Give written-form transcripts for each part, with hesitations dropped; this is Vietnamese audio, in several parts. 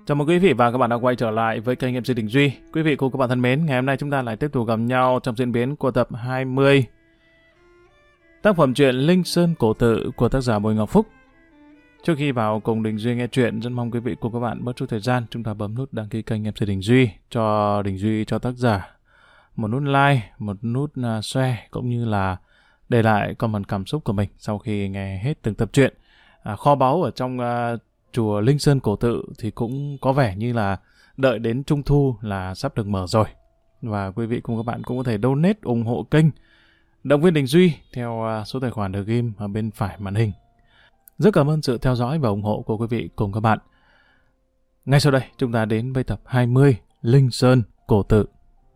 Chào mừng quý vị và các bạn đã quay trở lại với kênh MC Đình Duy. Quý vị cùng các bạn thân mến, ngày hôm nay chúng ta lại tiếp tục gặp nhau trong diễn biến của tập 20 tác phẩm truyện Linh Sơn Cổ Tự của tác giả Bùi Ngọc Phúc. Trước khi vào cùng Đình Duy nghe truyện, rất mong quý vị cùng các bạn bớt chút thời gian, chúng ta bấm nút đăng ký kênh MC Đình Duy cho tác giả một nút like, một nút share cũng như là để lại comment cảm xúc của mình sau khi nghe hết từng tập truyện. Kho báu ở trong chùa Linh Sơn Cổ Tự thì cũng có vẻ như là đợi đến Trung Thu là sắp được mở rồi. Và quý vị cùng các bạn cũng có thể donate ủng hộ kênh, động viên Đình Duy theo số tài khoản được ghim ở bên phải màn hình. Rất cảm ơn sự theo dõi và ủng hộ của quý vị cùng các bạn. Ngay sau đây chúng ta đến với tập 20 Linh Sơn Cổ Tự.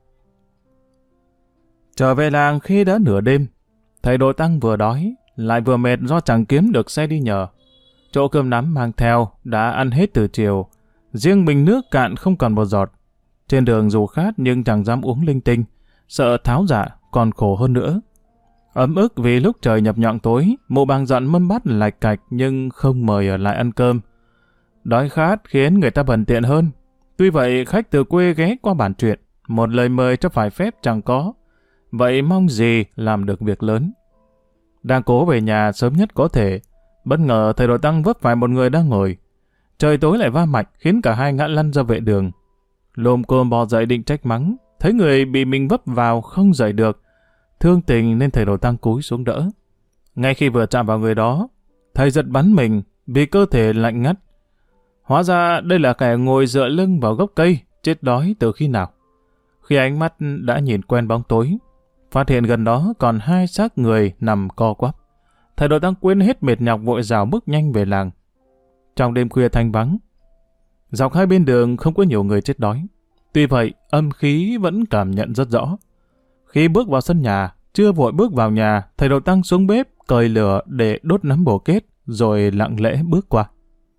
Trở về làng khi đã nửa đêm, thầy Đồ Tăng vừa đói lại vừa mệt do chẳng kiếm được xe đi nhờ. Chỗ cơm nắm mang theo đã ăn hết từ chiều, riêng bình nước cạn không còn một giọt. Trên đường dù khát nhưng chẳng dám uống linh tinh, sợ tháo dạ còn khổ hơn nữa. Ấm ức vì lúc trời nhập nhọn tối, mụ bàng dọn mâm bát lạch cạch nhưng không mời ở lại ăn cơm. Đói khát khiến người ta bần tiện hơn. Tuy vậy khách từ quê ghé qua bàn chuyện, một lời mời cho phải phép chẳng có. Vậy mong gì làm được việc lớn. Đang cố về nhà sớm nhất có thể, bất ngờ thầy Đồ Tăng vấp phải một người đang ngồi. Trời tối lại va mạch khiến cả hai ngã lăn ra vệ đường. Lồm cồm bò dậy định trách mắng, thấy người bị mình vấp vào không dậy được. Thương tình nên thầy Đồ Tăng cúi xuống đỡ. Ngay khi vừa chạm vào người đó, thầy giật bắn mình vì cơ thể lạnh ngắt. Hóa ra đây là kẻ ngồi dựa lưng vào gốc cây, chết đói từ khi nào. Khi ánh mắt đã nhìn quen bóng tối, phát hiện gần đó còn hai xác người nằm co quắp. Thầy Đồ Tăng quên hết mệt nhọc vội rào bước nhanh về làng. Trong đêm khuya thanh vắng, dọc hai bên đường không có nhiều người chết đói. Tuy vậy, âm khí vẫn cảm nhận rất rõ. Khi bước vào sân nhà, chưa vội bước vào nhà, thầy Đồ Tăng xuống bếp, cởi lửa để đốt nắm bồ kết, rồi lặng lẽ bước qua.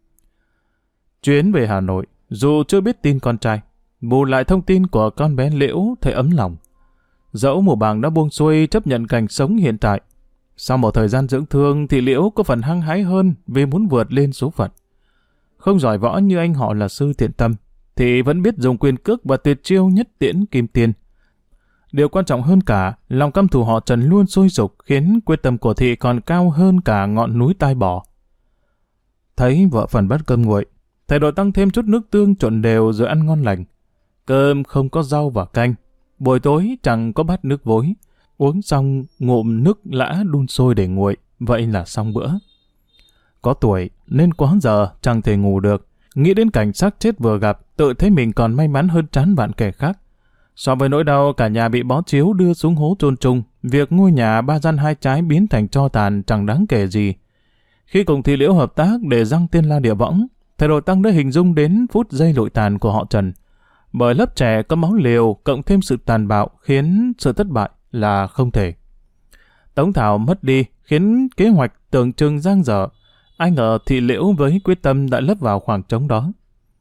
Chuyến về Hà Nội, dù chưa biết tin con trai, bù lại thông tin của con bé Liễu thấy ấm lòng. Dẫu mụ bàng đã buông xuôi chấp nhận cảnh sống hiện tại, sau một thời gian dưỡng thương thì Liễu có phần hăng hái hơn vì muốn vượt lên số phận. Không giỏi võ như anh họ là Sư Thiện Tâm, thì vẫn biết dùng quyền cước và tuyệt chiêu nhất tiễn kim tiên. Điều quan trọng hơn cả, lòng căm thù họ Trần luôn sôi sục khiến quyết tâm của thị còn cao hơn cả ngọn núi Tai Bò. Thấy vợ phần bát cơm nguội, thầy Đồ Tăng thêm chút nước tương trộn đều rồi ăn ngon lành. Cơm không có rau và canh, buổi tối chẳng có bát nước vối. Uống xong ngụm nước lã đun sôi để nguội, vậy là xong bữa. Có tuổi nên quá giờ chẳng thể ngủ được, nghĩ đến cảnh xác chết vừa gặp, tự thấy mình còn may mắn hơn trán vạn kẻ khác. So với nỗi đau cả nhà bị bó chiếu đưa xuống hố chôn chung, việc ngôi nhà ba gian hai trái biến thành tro tàn chẳng đáng kể gì. Khi cùng thị Liễu hợp tác để giăng tiên la địa võng, thầy Đồ Tăng đã hình dung đến phút giây lụi tàn của họ Trần. Bởi lớp trẻ có máu liều cộng thêm sự tàn bạo khiến sự thất bại là không thể. Tống Thảo mất đi khiến kế hoạch tưởng chừng dang dở. Ai ngờ thị Liễu với quyết tâm đã lấp vào khoảng trống đó.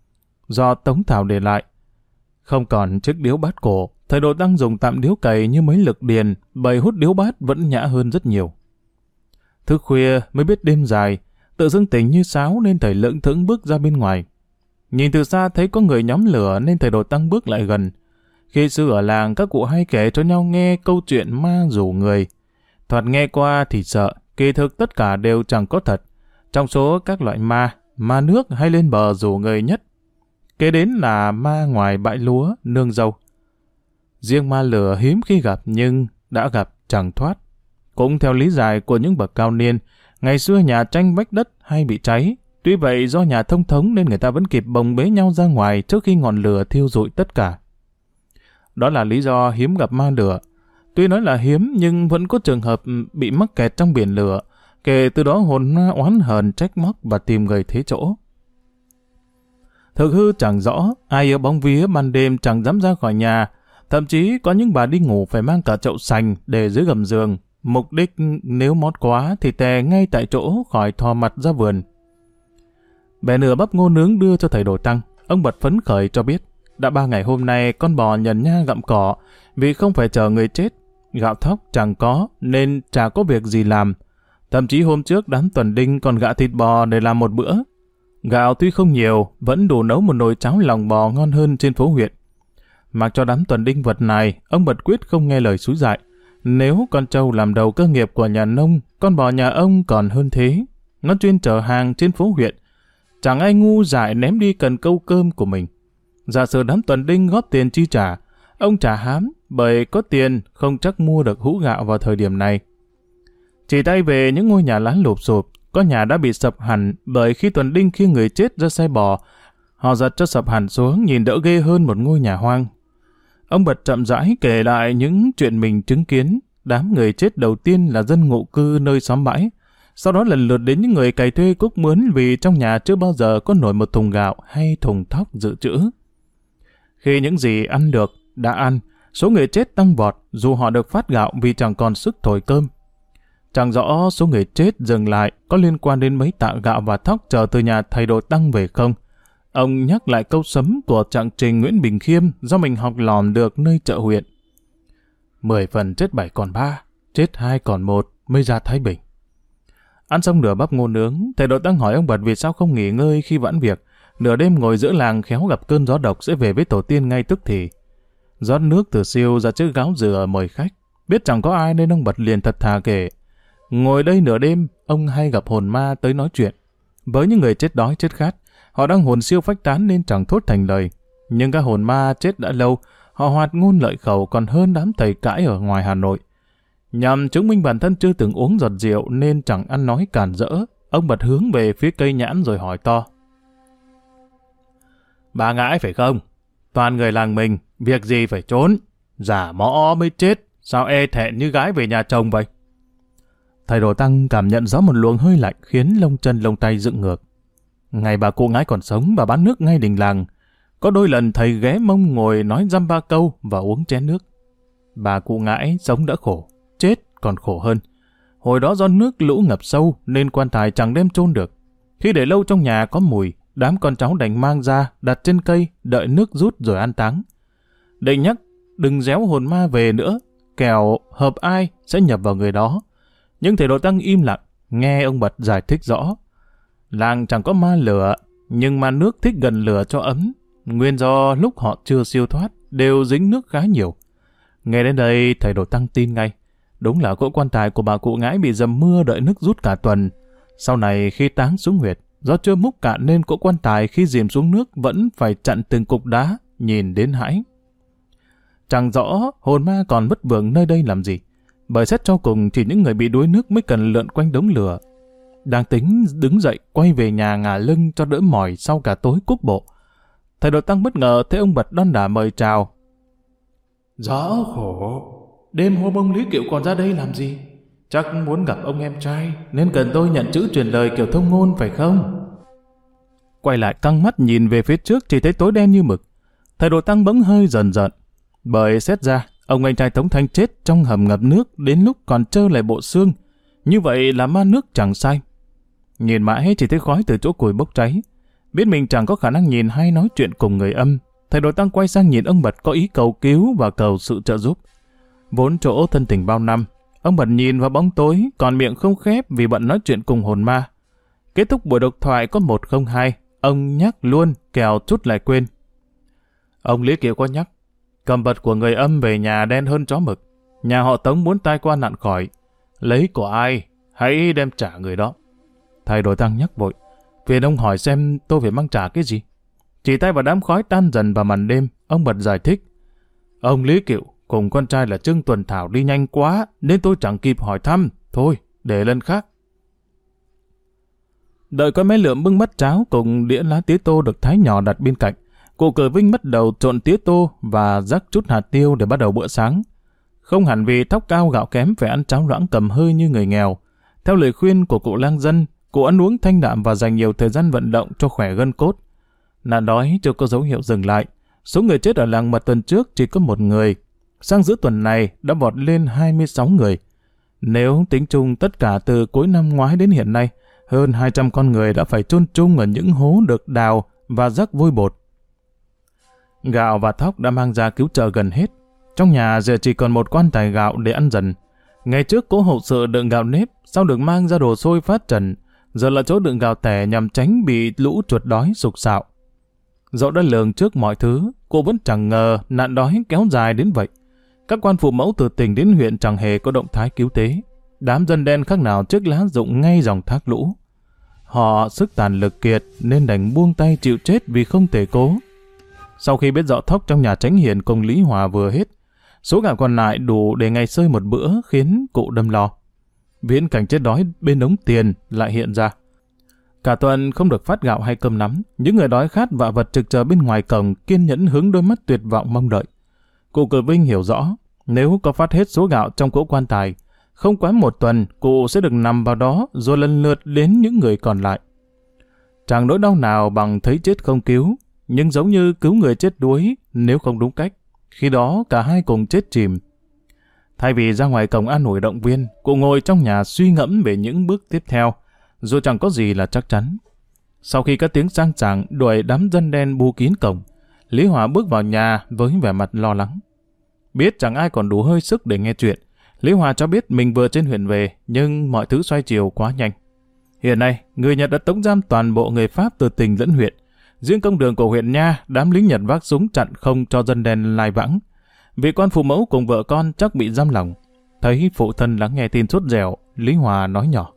Do Tống Thảo để lại, không còn chiếc điếu bát cổ, thầy Đồ Tăng dùng tạm điếu cày như mấy lực điền, bày hút điếu bát vẫn nhã hơn rất nhiều. Thức khuya mới biết đêm dài, tự dưng tỉnh như sáo nên thầy lững thững bước ra bên ngoài. Nhìn từ xa thấy có người nhóm lửa nên thầy Đồ Tăng bước lại gần. Khi xưa ở làng các cụ hay kể cho nhau nghe câu chuyện ma rủ người. Thoạt nghe qua thì sợ, kỳ thực tất cả đều chẳng có thật. Trong số các loại ma nước hay lên bờ rủ người nhất, kế đến là ma ngoài bãi lúa, nương dâu. Riêng ma lửa hiếm khi gặp nhưng đã gặp chẳng thoát. Cũng theo lý giải của những bậc cao niên, ngày xưa nhà tranh vách đất hay bị cháy. Tuy vậy do nhà thông thống nên người ta vẫn kịp bồng bế nhau ra ngoài trước khi ngọn lửa thiêu rụi tất cả. Đó là lý do hiếm gặp ma lửa. Tuy nói là hiếm nhưng vẫn có trường hợp bị mắc kẹt trong biển lửa. Kể từ đó hồn ma oán hờn trách móc và tìm người thế chỗ. Thực hư chẳng rõ, ai ở bóng vía ban đêm chẳng dám ra khỏi nhà. Thậm chí có những bà đi ngủ phải mang cả chậu sành để dưới gầm giường. Mục đích nếu mót quá thì tè ngay tại chỗ khỏi thò mặt ra vườn. Bè nửa bắp ngô nướng đưa cho thầy Đồ Tăng. Ông bật phấn khởi cho biết đã 3 ngày hôm nay con bò nhần nha gặm cỏ vì không phải chờ người chết. Gạo thóc chẳng có nên chả có việc gì làm. Thậm chí hôm trước đám tuần đinh còn gạ thịt bò để làm một bữa. Gạo tuy không nhiều, vẫn đủ nấu một nồi cháo lòng bò ngon hơn trên phố huyện. Mặc cho đám tuần đinh vật này, ông Bật quyết không nghe lời xúi dại. Nếu con trâu làm đầu cơ nghiệp của nhà nông, con bò nhà ông còn hơn thế. Nó chuyên chở hàng trên phố huyện. Chẳng ai ngu dại ném đi cần câu cơm của mình. Giả sử đám tuần đinh góp tiền chi trả, ông chả hám, bởi có tiền không chắc mua được hũ gạo vào thời điểm này. Chỉ tay về những ngôi nhà lá lụp xụp, có nhà đã bị sập hẳn bởi khi tuần đinh khiêng người chết ra xe bò, họ giật cho sập hẳn xuống nhìn đỡ ghê hơn một ngôi nhà hoang. Ông Bật chậm rãi kể lại những chuyện mình chứng kiến. Đám người chết đầu tiên là dân ngụ cư nơi xóm bãi, sau đó lần lượt đến những người cày thuê cuốc mướn vì trong nhà chưa bao giờ có nổi một thùng gạo hay thùng thóc dự trữ. Khi những gì ăn được đã ăn, số người chết tăng vọt dù họ được phát gạo vì chẳng còn sức thổi cơm. Chẳng rõ số người chết dừng lại có liên quan đến mấy tạ gạo và thóc chờ từ nhà thầy Đồ Tăng về không. Ông nhắc lại câu sấm của trạng trình Nguyễn Bình Khiêm do mình học lòm được nơi chợ huyện. 10 phần chết 7 còn 3, chết 2 còn 1 mới ra Thái Bình. Ăn xong nửa bắp ngô nướng, thầy Đồ Tăng hỏi ông Bật vì sao không nghỉ ngơi khi vãn việc. Nửa đêm ngồi giữa làng khéo gặp cơn gió độc sẽ về với tổ tiên ngay tức thì. Rót nước từ siêu ra chiếc gáo dừa mời khách. Biết chẳng có ai nên ông Bật liền thật thà kể. Ngồi đây nửa đêm, ông hay gặp hồn ma tới nói chuyện. Với những người chết đói chết khát, họ đang hồn siêu phách tán nên chẳng thốt thành lời. Nhưng các hồn ma chết đã lâu, họ hoạt ngôn lợi khẩu còn hơn đám thầy cãi ở ngoài Hà Nội. Nhằm chứng minh bản thân chưa từng uống giọt rượu nên chẳng ăn nói cản rỡ, ông Bật hướng về phía cây nhãn rồi hỏi to. Bà ngãi phải không? Toàn người làng mình, việc gì phải trốn? Giả mõ mới chết, sao e thẹn như gái về nhà chồng vậy? Thầy Đồ Tăng cảm nhận rõ một luồng hơi lạnh khiến lông chân lông tay dựng ngược. Ngày bà cụ ngãi còn sống, bà bán nước ngay đình làng. Có đôi lần thầy ghé mông ngồi nói dăm ba câu và uống chén nước. Bà cụ ngãi sống đã khổ, chết còn khổ hơn. Hồi đó do nước lũ ngập sâu nên quan tài chẳng đem chôn được. Khi để lâu trong nhà có mùi, đám con cháu đành mang ra, đặt trên cây, đợi nước rút rồi an táng. Định nhắc, đừng réo hồn ma về nữa, kẻo hợp ai sẽ nhập vào người đó. Nhưng thầy Đồ Tăng im lặng, nghe ông Bật giải thích rõ. Làng chẳng có ma lửa, nhưng ma nước thích gần lửa cho ấm. Nguyên do lúc họ chưa siêu thoát, đều dính nước khá nhiều. Nghe đến đây, thầy Đồ Tăng tin ngay. Đúng là cỗ quan tài của bà cụ ngãi bị dầm mưa đợi nước rút cả tuần. Sau này khi táng xuống huyệt, do chưa múc cạn nên cỗ quan tài khi dìm xuống nước vẫn phải chặn từng cục đá, nhìn đến hãi. Chẳng rõ hồn ma còn vất vưởng nơi đây làm gì. Bởi xét cho cùng chỉ những người bị đuối nước mới cần lượn quanh đống lửa. Đang tính đứng dậy quay về nhà ngả lưng cho đỡ mỏi sau cả tối cuốc bộ. Thầy Đồ Tăng bất ngờ thấy ông Bật đon đả mời chào. Rõ khổ, đêm hôm ông Lý Kiệu còn ra đây làm gì? Chắc muốn gặp ông em trai nên cần tôi nhận chữ truyền lời kiểu thông ngôn phải không? Quay lại căng mắt nhìn về phía trước chỉ thấy tối đen như mực. Thầy Đồ Tăng bỗng hơi dần dần. Bởi xét ra ông anh trai Tống Thanh chết trong hầm ngập nước đến lúc còn trơ lại bộ xương. Như vậy là ma nước chẳng sai. Nhìn mãi chỉ thấy khói từ chỗ củi bốc cháy. Biết mình chẳng có khả năng nhìn hay nói chuyện cùng người âm, thầy Đồ Tăng quay sang nhìn ông Bật có ý cầu cứu và cầu sự trợ giúp. Vốn chỗ thân tình bao năm, ông Bật nhìn vào bóng tối, còn miệng không khép vì bận nói chuyện cùng hồn ma. Kết thúc buổi độc thoại có 102, ông nhắc luôn, kẻo chút lại quên. Ông Lý Kiều có nhắc, cầm vật của người âm về nhà đen hơn chó mực. Nhà họ Tống muốn tai qua nạn khỏi. Lấy của ai, hãy đem trả người đó. Thầy Đồ Tăng nhắc vội, phiền ông hỏi xem tôi phải mang trả cái gì. Chỉ tay vào đám khói tan dần vào màn đêm, ông Bật giải thích. Ông Lý Kiệu cùng con trai là Trương Tuần Thảo đi nhanh quá, nên tôi chẳng kịp hỏi thăm. Thôi, để lần khác. Đợi có mấy lượm bưng bát cháo cùng đĩa lá tía tô được thái nhỏ đặt bên cạnh, cụ Cờ Vinh bắt đầu trộn tía tô và rắc chút hạt tiêu để bắt đầu bữa sáng. Không hẳn vì thóc cao gạo kém phải ăn cháo loãng cầm hơi như người nghèo. Theo lời khuyên của cụ lang dân, cụ ăn uống thanh đạm và dành nhiều thời gian vận động cho khỏe gân cốt. Nạn đói chưa có dấu hiệu dừng lại. Số người chết ở làng Mật tuần trước chỉ có 1 người. Sang giữa tuần này đã vọt lên 26 người. Nếu tính chung tất cả từ cuối năm ngoái đến hiện nay, hơn 200 con người đã phải chôn chung ở những hố được đào và rắc vôi bột. Gạo và thóc đã mang ra cứu trợ gần hết. Trong nhà giờ chỉ còn một quan tài gạo để ăn dần. Ngày trước cố hậu sự đựng gạo nếp, sau được mang ra đồ xôi phát trần. giờ là chỗ đựng gạo tẻ nhằm tránh bị lũ chuột đói sục sạo. Dẫu đã lường trước mọi thứ, cô vẫn chẳng ngờ nạn đói kéo dài đến vậy. Các quan phụ mẫu từ tỉnh đến huyện chẳng hề có động thái cứu tế. Đám dân đen khác nào trước lá rụng ngay dòng thác lũ. Họ sức tàn lực kiệt nên đành buông tay chịu chết vì không thể cố. Sau khi biết rõ thóc trong nhà Chánh Hiền cùng Lý Hòa vừa hết, số gạo còn lại đủ để ngày sơi một bữa khiến cụ đâm lo. Viễn cảnh chết đói bên đống tiền lại hiện ra. Cả tuần không được phát gạo hay cơm nắm, những người đói khát vạ vật trực chờ bên ngoài cổng kiên nhẫn hướng đôi mắt tuyệt vọng mong đợi. Cụ Cử Vinh hiểu rõ, nếu có phát hết số gạo trong cỗ quan tài, không quá một tuần cụ sẽ được nằm vào đó rồi lần lượt đến những người còn lại. Chẳng nỗi đau nào bằng thấy chết không cứu, nhưng giống như cứu người chết đuối nếu không đúng cách, khi đó cả hai cùng chết chìm. Thay vì ra ngoài cổng an ủi động viên, cụ ngồi trong nhà suy ngẫm về những bước tiếp theo, dù chẳng có gì là chắc chắn. Sau khi các tiếng sang sảng đuổi đám dân đen bu kín cổng, Lý Hòa bước vào nhà với vẻ mặt lo lắng. Biết chẳng ai còn đủ hơi sức để nghe chuyện, Lý Hòa cho biết mình vừa trên huyện về, nhưng mọi thứ xoay chiều quá nhanh. Hiện nay, người Nhật đã tống giam toàn bộ người Pháp từ tỉnh lẫn huyện. Riêng công đường của huyện Nha, đám lính Nhật vác súng chặn không cho dân đen lai vãng. Vị quan phụ mẫu cùng vợ con chắc bị giam lỏng. Thấy phụ thân lắng nghe tin sốt dẻo, Lý Hòa nói nhỏ: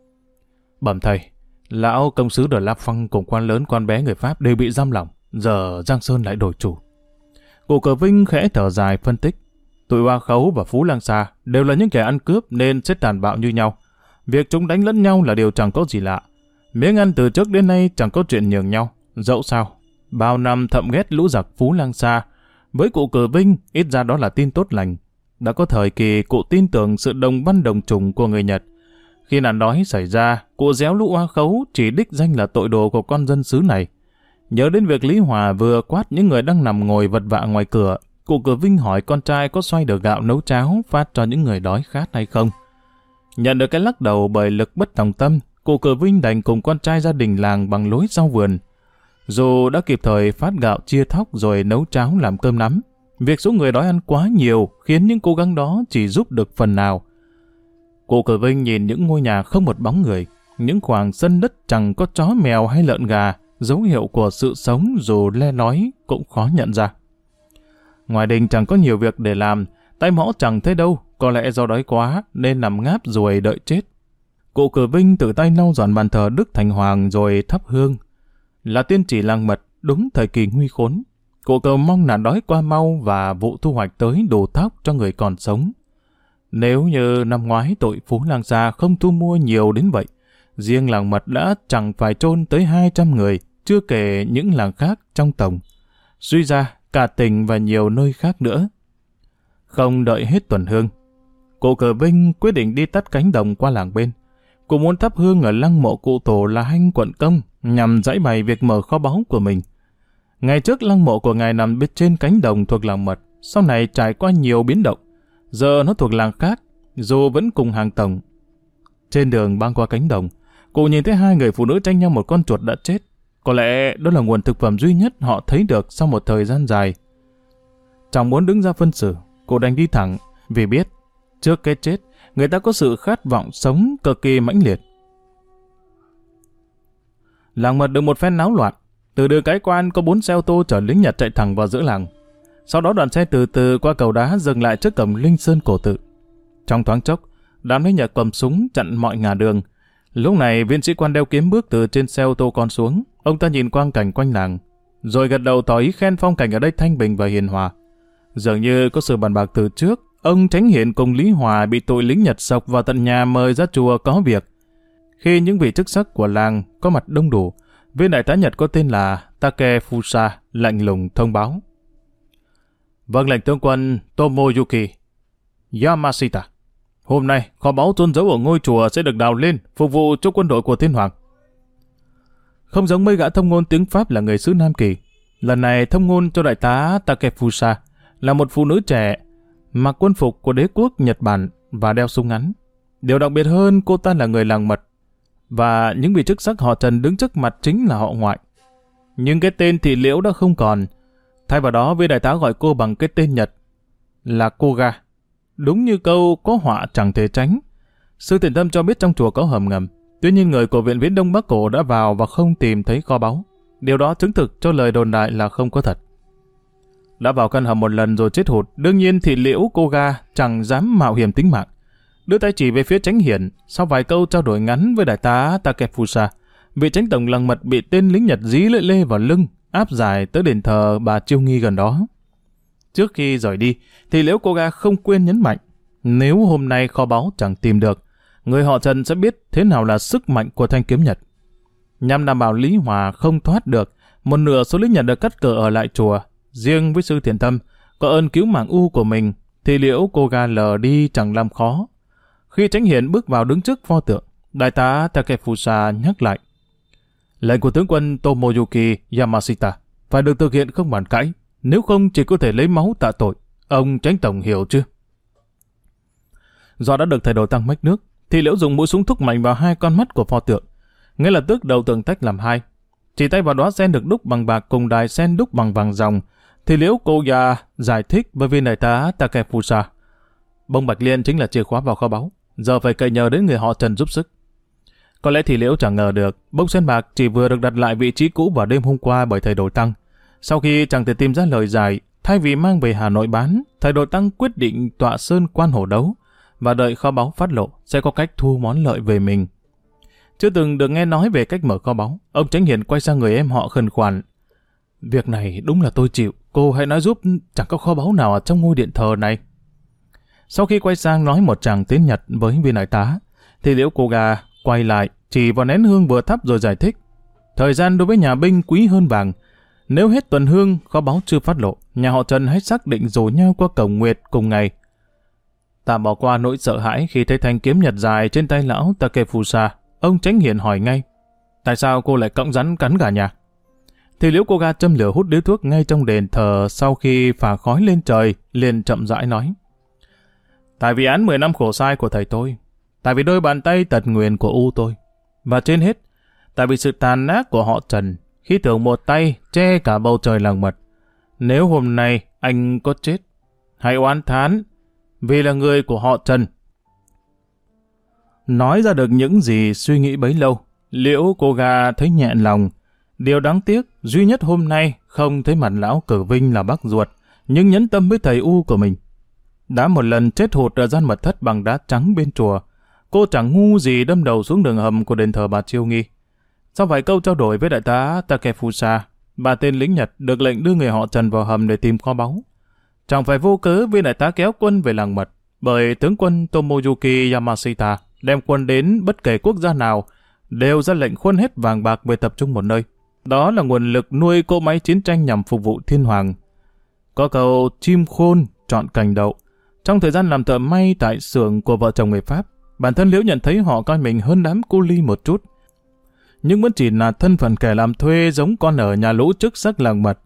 "Bẩm thầy, lão công sứ De La Phăng cùng quan lớn quan bé người Pháp đều bị giam lỏng. Giờ Giang Sơn lại đổi chủ." Cụ Cờ Vinh khẽ thở dài phân tích: "Tụi Hoa Khấu và Phú Lang Sa đều là những kẻ ăn cướp nên sẽ tàn bạo như nhau. Việc chúng đánh lẫn nhau là điều chẳng có gì lạ. Miếng ăn từ trước đến nay chẳng có chuyện nhường nhau. Dẫu sao, bao năm thậm ghét lũ giặc Phú Lang Sa, với cụ Cờ Vinh ít ra đó là tin tốt lành. Đã có thời kỳ cụ tin tưởng sự đồng văn đồng chủng của người Nhật. Khi nạn đói xảy ra, cụ réo lũ Hoa Khấu chỉ đích danh là tội đồ của con dân xứ này. Nhớ đến việc Lý Hòa vừa quát những người đang nằm ngồi vật vã ngoài cửa, cụ Cờ Vinh hỏi con trai có xoay được gạo nấu cháo phát cho những người đói khát hay không. Nhận được cái lắc đầu bởi lực bất tòng tâm, cụ Cờ Vinh đành cùng con trai gia đình làng bằng lối sau vườn. Dù đã kịp thời phát gạo chia thóc rồi nấu cháo làm cơm nắm, việc số người đói ăn quá nhiều khiến những cố gắng đó chỉ giúp được phần nào. Cụ Cờ Vinh nhìn những ngôi nhà không một bóng người, những khoảng sân đất chẳng có chó mèo hay lợn gà, dấu hiệu của sự sống dù le lói cũng khó nhận ra. Ngoài đình chẳng có nhiều việc để làm, tay mõ chẳng thấy đâu, có lẽ do đói quá nên nằm ngáp ruồi đợi chết. Cụ Cờ Vinh tự tay lau dọn bàn thờ Đức Thành Hoàng rồi thắp hương. Là tiên chỉ làng mật, đúng thời kỳ nguy khốn. Cụ cầu mong nạn đói qua mau và vụ thu hoạch tới đủ thóc cho người còn sống. Nếu như năm ngoái tội Phú Lang Sa không thu mua nhiều đến vậy, riêng làng mật đã chẳng phải chôn tới 200 người, chưa kể những làng khác trong tổng. Suy ra, cả tỉnh và nhiều nơi khác nữa. Không đợi hết tuần hương, cụ Cờ Vinh quyết định đi tắt cánh đồng qua làng bên. Cụ muốn thắp hương ở lăng mộ cụ tổ là Hanh Quận Công nhằm giải bày việc mở kho báu của mình. Ngày trước lăng mộ của ngài nằm bên trên cánh đồng thuộc làng mật, sau này trải qua nhiều biến động. Giờ nó thuộc làng khác, dù vẫn cùng hàng tổng. Trên đường băng qua cánh đồng, cụ nhìn thấy hai người phụ nữ tranh nhau một con chuột đã chết. Có lẽ đó là nguồn thực phẩm duy nhất họ thấy được sau một thời gian dài. Chẳng muốn đứng ra phân xử, cụ đành đi thẳng, vì biết, trước cái chết, người ta có sự khát vọng sống cực kỳ mãnh liệt. Làng mật được một phen náo loạn. Từ đường cái quan có 4 xe ô tô chở lính Nhật chạy thẳng vào giữa làng. Sau đó đoàn xe từ từ qua cầu đá dừng lại trước cổng Linh Sơn cổ tự. Trong thoáng chốc, đám lính Nhật cầm súng chặn mọi ngả đường. Lúc này viên sĩ quan đeo kiếm bước từ trên xe ô tô con xuống. Ông ta nhìn quang cảnh quanh làng, rồi gật đầu tỏ ý khen phong cảnh ở đây thanh bình và hiền hòa. Dường như có sự bàn bạc từ trước, ông Chánh Hiền cùng Lý Hòa bị tụi lính Nhật sộc vào tận nhà mời ra chùa có việc. Khi những vị chức sắc của làng có mặt đông đủ, viên đại tá Nhật có tên là Takefusa lạnh lùng thông báo: "Vâng lệnh tướng quân Tomoyuki Yamashita. Hôm nay kho báu chôn giấu ở ngôi chùa sẽ được đào lên phục vụ cho quân đội của Thiên Hoàng." Không giống mấy gã thông ngôn tiếng Pháp là người xứ Nam Kỳ, lần này thông ngôn cho đại tá Takefusa là một phụ nữ trẻ, mặc quân phục của đế quốc Nhật Bản và đeo súng ngắn. Điều đặc biệt hơn, cô ta là người làng mật, và những vị chức sắc họ Trần đứng trước mặt chính là họ ngoại. Nhưng cái tên thị liễu đã không còn, thay vào đó viên đại tá gọi cô bằng cái tên Nhật là Koga. Đúng như câu có họa chẳng thể tránh. Sư Thiện Tâm cho biết trong chùa có hầm ngầm, Tuy nhiên người của Viện Viễn Đông Bắc Cổ đã vào và không tìm thấy kho báu. Điều đó chứng thực cho lời đồn đại là không có thật. Đã vào căn hầm một lần rồi chết hụt, đương nhiên thì Liễu Koga chẳng dám mạo hiểm tính mạng. Đưa tay chỉ về phía Chánh Hiển, sau vài câu trao đổi ngắn với đại tá Takefusa, vị Chánh tổng lăng mật bị tên lính Nhật dí lưỡi lê vào lưng, áp giải tới đền thờ bà Chiêu Nghi gần đó. Trước khi rời đi, thì Liễu Koga không quên nhấn mạnh, nếu hôm nay kho báu chẳng tìm được, người họ Trần sẽ biết thế nào là sức mạnh của thanh kiếm Nhật. Nhằm đảm bảo Lý Hòa không thoát được, một nửa số lính Nhật được cắt cử ở lại chùa. Riêng với sư Thiện Tâm, có ơn cứu mạng U của mình, thì Liễu Koga lờ đi chẳng làm khó. Khi Chánh Hiển bước vào đứng trước pho tượng, đại tá Takefusa nhắc lại, lệnh của tướng quân Tomoyuki Yamashita phải được thực hiện không bàn cãi, nếu không chỉ có thể lấy máu tạ tội. Ông Chánh tổng hiểu chưa? Do đã được thầy đồ tăng mách nước, thì Liễu dùng mũi súng thúc mạnh vào hai con mắt của pho tượng. Ngay lập tức đầu tượng tách làm hai. Chỉ tay vào đóa sen được đúc bằng bạc cùng đài sen đúc bằng vàng ròng, thì Liễu Koga giải thích với viên đại tá Takefusa, bông bạch liên chính là chìa khóa vào kho báu, giờ phải cậy nhờ đến người họ Trần giúp sức. Có lẽ thì Liễu chẳng ngờ được, bông sen bạc chỉ vừa được đặt lại vị trí cũ vào đêm hôm qua bởi thầy đồ tăng. Sau khi chẳng thể tìm ra lời giải, thay vì mang về Hà Nội bán, thầy đồ tăng quyết định tọa sơn quan hổ đấu và đợi kho báu phát lộ sẽ có cách thu món lợi về mình. Chưa từng được nghe nói về cách mở kho báu, ông Chánh Hiển quay sang người em họ khẩn khoản, việc này đúng là tôi chịu, cô hãy nói giúp, chẳng có kho báu nào ở trong ngôi điện thờ này. Sau khi quay sang nói một tràng tiếng Nhật với viên đại tá, thì Liễu Koga quay lại, chỉ vào nén hương vừa thắp rồi giải thích, thời gian đối với nhà binh quý hơn vàng. Nếu hết tuần hương, kho báu chưa phát lộ, nhà họ Trần hãy xác định rủ nhau qua cổng nguyệt cùng ngày. Tạm bỏ qua nỗi sợ hãi khi thấy thanh kiếm Nhật dài trên tay lão Takefusa, ông Chánh Hiển hỏi ngay, tại sao cô lại cõng rắn cắn gà nhà? Thì Liễu Koga châm lửa hút điếu thuốc ngay trong đền thờ, sau khi phả khói lên trời, liền chậm rãi nói, tại vì án 10 năm khổ sai của thầy tôi, tại vì đôi bàn tay tật nguyền của U tôi, và trên hết, tại vì sự tàn ác của họ Trần, khi tưởng một tay che cả bầu trời làng mật. Nếu hôm nay anh có chết, hãy oán thán, vì là người của họ Trần. Nói ra được những gì suy nghĩ bấy lâu, Liễu Koga thấy nhẹ lòng. Điều đáng tiếc, duy nhất hôm nay không thấy mặt lão Cử Vinh là bác ruột, nhưng nhẫn tâm với thầy U của mình. Đã một lần chết hụt ở gian mật thất bằng đá trắng bên chùa, cô chẳng ngu gì đâm đầu xuống đường hầm của đền thờ bà Chiêu Nghi. Sau vài câu trao đổi với đại tá Takefusa, bà tên lính Nhật được lệnh đưa người họ Trần vào hầm để tìm kho báu. Chẳng phải vô cớ viên đại tá kéo quân về làng mật, bởi tướng quân Tomoyuki Yamashita đem quân đến bất kể quốc gia nào đều ra lệnh khuân hết vàng bạc về tập trung một nơi. Đó là nguồn lực nuôi cỗ máy chiến tranh nhằm phục vụ thiên hoàng. Có câu chim khôn chọn cành đậu. Trong thời gian làm thợ may tại xưởng của vợ chồng người Pháp, bản thân Liễu nhận thấy họ coi mình hơn đám cu li một chút, nhưng vẫn chỉ là thân phận kẻ làm thuê giống con ở nhà lũ chức sắc làng mật.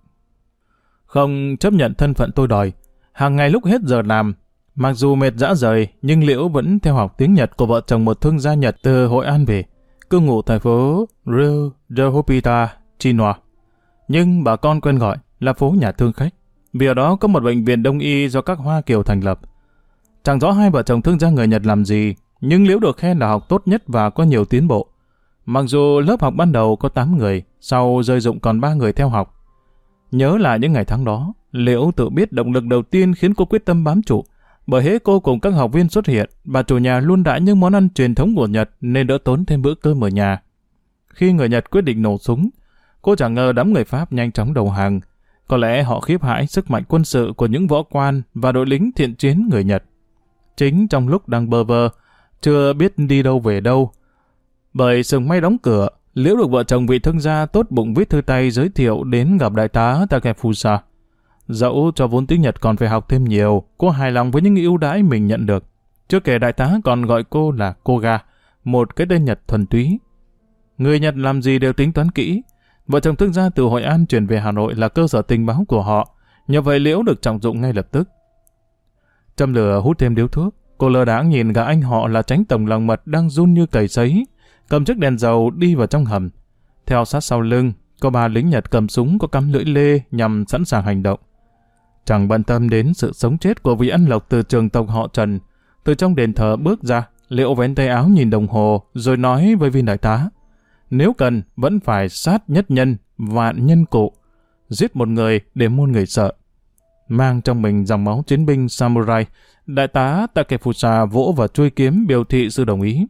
Không chấp nhận thân phận tôi đòi, hàng ngày lúc hết giờ làm, mặc dù mệt rã rời, nhưng Liễu vẫn theo học tiếng Nhật của vợ chồng một thương gia Nhật từ Hội An về, cư ngụ tại phố Rio de Hopita, Chinoa. Nhưng bà con quen gọi là phố nhà thương khách, vì ở đó có một bệnh viện đông y do các Hoa Kiều thành lập. Chẳng rõ hai vợ chồng thương gia người Nhật làm gì, nhưng Liễu được khen là học tốt nhất và có nhiều tiến bộ. Mặc dù lớp học ban đầu có 8 người, sau rơi rụng còn 3 người theo học. Nhớ lại những ngày tháng đó, Liễu tự biết động lực đầu tiên khiến cô quyết tâm bám trụ. Bởi hễ cô cùng các học viên xuất hiện, bà chủ nhà luôn đãi những món ăn truyền thống của Nhật nên đỡ tốn thêm bữa cơm ở nhà. Khi người Nhật quyết định nổ súng, cô chẳng ngờ đám người Pháp nhanh chóng đầu hàng. Có lẽ họ khiếp hãi sức mạnh quân sự của những võ quan và đội lính thiện chiến người Nhật. Chính trong lúc đang bơ vơ, chưa biết đi đâu về đâu, bởi xưởng may đóng cửa, Liễu được vợ chồng vị thương gia tốt bụng viết thư tay giới thiệu đến gặp đại tá Takefusa. Dẫu cho vốn tiếng Nhật còn phải học thêm nhiều, cô hài lòng với những ưu đãi mình nhận được. Chưa kể đại tá còn gọi cô là Koga, một cái tên Nhật thuần túy. Người Nhật làm gì đều tính toán kỹ. Vợ chồng thương gia từ Hội An chuyển về Hà Nội là cơ sở tình báo của họ. Nhờ vậy Liễu được trọng dụng ngay lập tức. Châm lửa hút thêm điếu thuốc, cô lơ đãng nhìn gã anh họ là Chánh tổng làng mật đang run như cầy sấy, cầm chiếc đèn dầu đi vào trong hầm. Theo sát sau lưng, có 3 lính Nhật cầm súng có cắm lưỡi lê nhằm sẵn sàng hành động. Chẳng bận tâm đến sự sống chết của vị ăn lộc từ trường tộc họ Trần, từ trong đền thờ bước ra Liễu vén tay áo nhìn đồng hồ rồi nói với viên đại tá, nếu cần vẫn phải sát nhất nhân, vạn nhân cụ, giết một người để muôn người sợ. Mang trong mình dòng máu chiến binh samurai, đại tá Takefusa vỗ vào chuôi kiếm biểu thị sự đồng ý.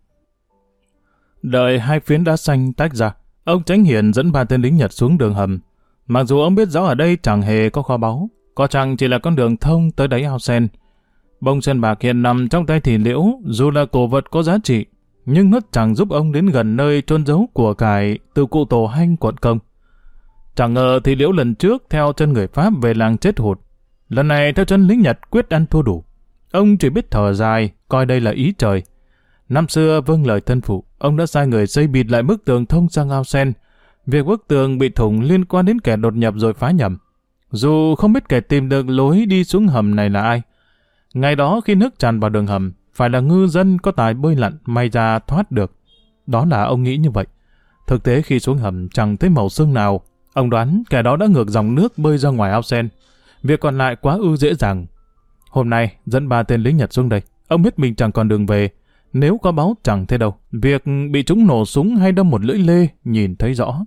Đợi hai phiến đá xanh tách ra, ông Chánh Hiền dẫn 3 tên lính Nhật xuống đường hầm. Mặc dù ông biết rõ ở đây chẳng hề có kho báu, có chăng chỉ là con đường thông tới đáy ao sen. Bông sen bạc hiện nằm trong tay thì Liễu, dù là cổ vật có giá trị, nhưng nó chẳng giúp ông đến gần nơi chôn giấu của cải từ cụ tổ Hanh quận Công. Chẳng ngờ thì Liễu lần trước theo chân người Pháp về làng chết hụt, lần này theo chân lính Nhật quyết ăn thua đủ. Ông chỉ biết thở dài, coi đây là ý trời. Năm xưa vâng lời thân phụ, ông đã sai người xây bịt lại bức tường thông sang ao sen. Việc bức tường bị thủng liên quan đến kẻ đột nhập rồi phá nhầm. Dù không biết kẻ tìm được lối đi xuống hầm này là ai. Ngày đó khi nước tràn vào đường hầm, phải là ngư dân có tài bơi lặn may ra thoát được. Đó là ông nghĩ như vậy. Thực tế khi xuống hầm chẳng thấy màu xương nào. Ông đoán kẻ đó đã ngược dòng nước bơi ra ngoài ao sen. Việc còn lại quá ư dễ dàng. Hôm nay dẫn 3 tên lính Nhật xuống đây. Ông biết mình chẳng còn đường về. Nếu có báu chẳng thế đâu. Việc bị chúng nổ súng hay đâm một lưỡi lê nhìn thấy rõ.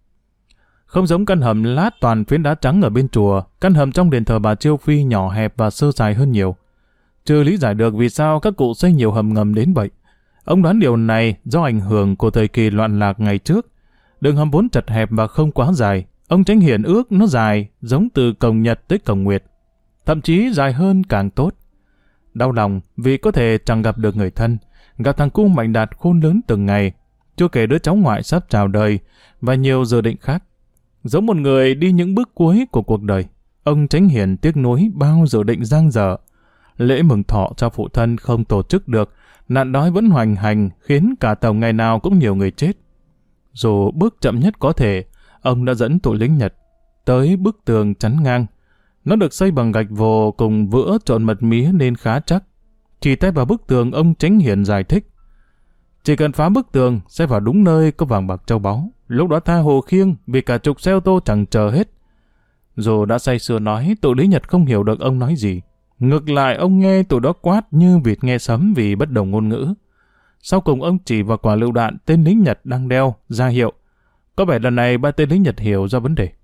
Không giống căn hầm lát toàn phiến đá trắng ở bên chùa, căn hầm trong đền thờ bà Chiêu Phi nhỏ hẹp và sơ sài hơn nhiều. Chưa lý giải được vì sao các cụ xây nhiều hầm ngầm đến vậy. Ông đoán điều này do ảnh hưởng của thời kỳ loạn lạc ngày trước. Đường hầm vốn chật hẹp và không quá dài. Ông Chánh Hiền ước nó dài, giống từ cổng Nhật tới cổng Nguyệt. Thậm chí dài hơn càng tốt. Đau lòng vì có thể chẳng gặp được người thân, gặp thằng cu Mạnh Đạt khôn lớn từng ngày, chưa kể đứa cháu ngoại sắp chào đời và nhiều dự định khác. Giống một người đi những bước cuối của cuộc đời, ông Chánh Hiền tiếc nuối bao dự định dang dở. Lễ mừng thọ cho phụ thân không tổ chức được, nạn đói vẫn hoành hành khiến cả tàu ngày nào cũng nhiều người chết. Dù bước chậm nhất có thể, ông đã dẫn tụi lính Nhật tới bức tường chắn ngang. Nó được xây bằng gạch vồ cùng vữa trộn mật mía nên khá chắc. Chỉ tay vào bức tường, ông Chánh Hiền giải thích. Chỉ cần phá bức tường sẽ vào đúng nơi có vàng bạc châu báu. Lúc đó tha hồ khiêng vì cả chục xe ô tô chẳng chờ hết. Dù đã say sưa nói, tụi lính Nhật không hiểu được ông nói gì. Ngược lại ông nghe tụi đó quát như vịt nghe sấm vì bất đồng ngôn ngữ. Sau cùng ông chỉ vào quả lựu đạn tên lính Nhật đang đeo, ra hiệu. Có vẻ lần này 3 tên lính Nhật hiểu ra vấn đề.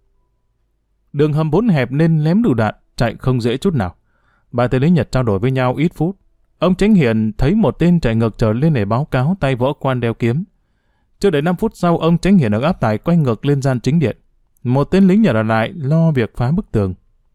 Đường hầm vốn hẹp nên lém lựu đạn chạy không dễ chút nào. 3 tên lính Nhật trao đổi với nhau ít phút. Ông Chánh Hiền thấy một tên chạy ngược trở lên để báo cáo tay võ quan đeo kiếm. Chưa đầy 5 phút sau, ông Chánh Hiền được áp tải quay ngược lên gian chính điện. Một tên lính Nhật ở lại lo việc phá bức tường.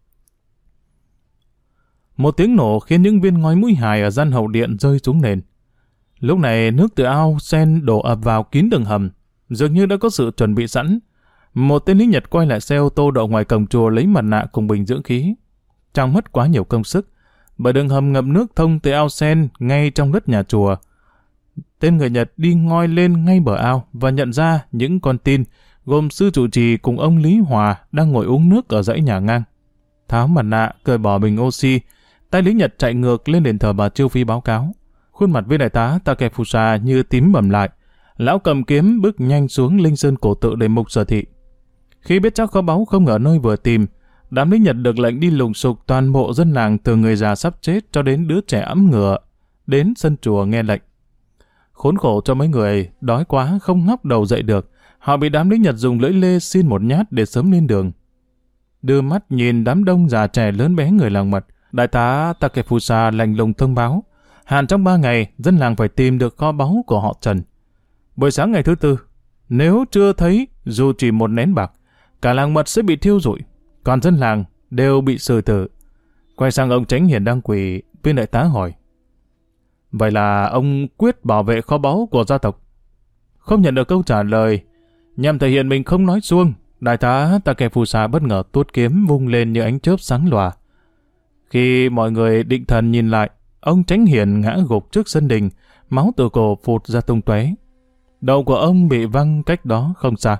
Một tiếng nổ khiến những viên ngói mũi hài ở gian hậu điện rơi xuống nền. Lúc này nước từ ao sen đổ ập vào kín đường hầm, dường như đã có sự chuẩn bị sẵn. Một tên lính Nhật quay lại xe ô tô đậu ngoài cổng chùa lấy mặt nạ cùng bình dưỡng khí. Chẳng mất quá nhiều công sức, bởi đường hầm ngập nước thông tới ao sen ngay trong đất nhà chùa. Tên người Nhật đi ngoi lên ngay bờ ao và nhận ra những con tin gồm sư trụ trì cùng ông Lý Hòa đang ngồi uống nước ở dãy nhà ngang. Tháo mặt nạ, cởi bỏ bình oxy, tay lính Nhật chạy ngược lên đền thờ bà Chiêu Phi báo cáo. Khuôn mặt viên đại tá Takefusa như tím bầm lại. Lão cầm kiếm bước nhanh xuống linh sơn cổ tự để mục sở thị. Khi biết chắc kho báu không ở nơi vừa tìm, đám lính Nhật được lệnh đi lùng sục toàn bộ dân làng từ người già sắp chết cho đến đứa trẻ ẵm ngựa, đến sân chùa nghe lệnh. Khốn khổ cho mấy người, đói quá không ngóc đầu dậy được, họ bị đám lính Nhật dùng lưỡi lê xin một nhát để sớm lên đường. Đưa mắt nhìn đám đông già trẻ lớn bé người làng mật, đại tá Takefusa lạnh lùng thông báo, hạn trong 3 ngày, dân làng phải tìm được kho báu của họ Trần. Buổi sáng ngày thứ 4, nếu chưa thấy dù chỉ một nén bạc, cả làng mật sẽ bị thiêu rụi, còn dân làng đều bị xử tử. Quay sang ông Chánh Hiền đang quỳ, viên đại tá hỏi. Vậy là ông quyết bảo vệ kho báu của gia tộc? Không nhận được câu trả lời, nhằm thể hiện mình không nói suông, đại tá Takefusa bất ngờ tuốt kiếm vung lên như ánh chớp sáng lòa. Khi mọi người định thần nhìn lại, ông Chánh Hiền ngã gục trước sân đình, máu từ cổ phụt ra tung tóe. Đầu của ông bị văng cách đó không xa.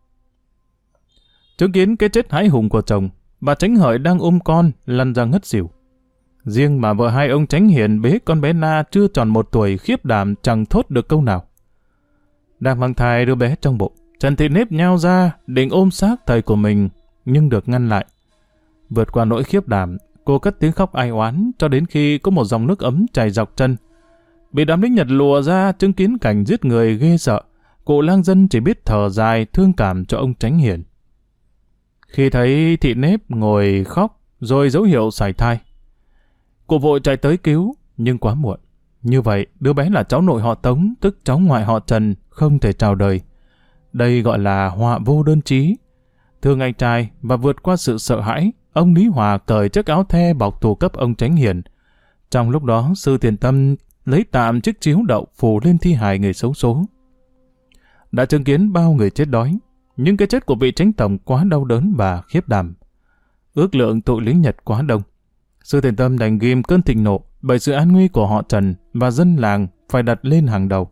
Chứng kiến cái chết hãi hùng của chồng, bà Chánh Hợi đang ôm con lăn ra ngất xỉu. Riêng mà vợ hai ông Chánh Hiền bế con bé Na chưa tròn 1 tuổi khiếp đảm chẳng thốt được câu nào. Đang mang thai đứa bé trong bụng, Trần Thị Nếp nhao ra định ôm xác thầy của mình, nhưng được ngăn lại. Vượt qua nỗi khiếp đảm, cô cất tiếng khóc ai oán cho đến khi có một dòng nước ấm chảy dọc chân. Bị đám lính Nhật lùa ra chứng kiến cảnh giết người ghê sợ, cụ lang dân chỉ biết thở dài thương cảm cho ông Chánh Hiền. Khi thấy thị nếp ngồi khóc rồi dấu hiệu sảy thai, cụ vội chạy tới cứu, nhưng quá muộn. Như vậy, đứa bé là cháu nội họ Tống, tức cháu ngoại họ Trần, không thể chào đời. Đây gọi là họa vô đơn chí. Thương anh trai và vượt qua sự sợ hãi, ông Lý Hòa cởi chiếc áo the bọc tù cấp ông Chánh Hiền. Trong lúc đó, sư Tiền Tâm lấy tạm chiếc chiếu đậu phủ lên thi hài người xấu số. Đã chứng kiến bao người chết đói, nhưng cái chết của vị Chánh Tổng quá đau đớn và khiếp đảm. Ước lượng tụi lính Nhật quá đông, sư Tiền Tâm đành ghim cơn thịnh nộ bởi sự an nguy của họ Trần và dân làng phải đặt lên hàng đầu.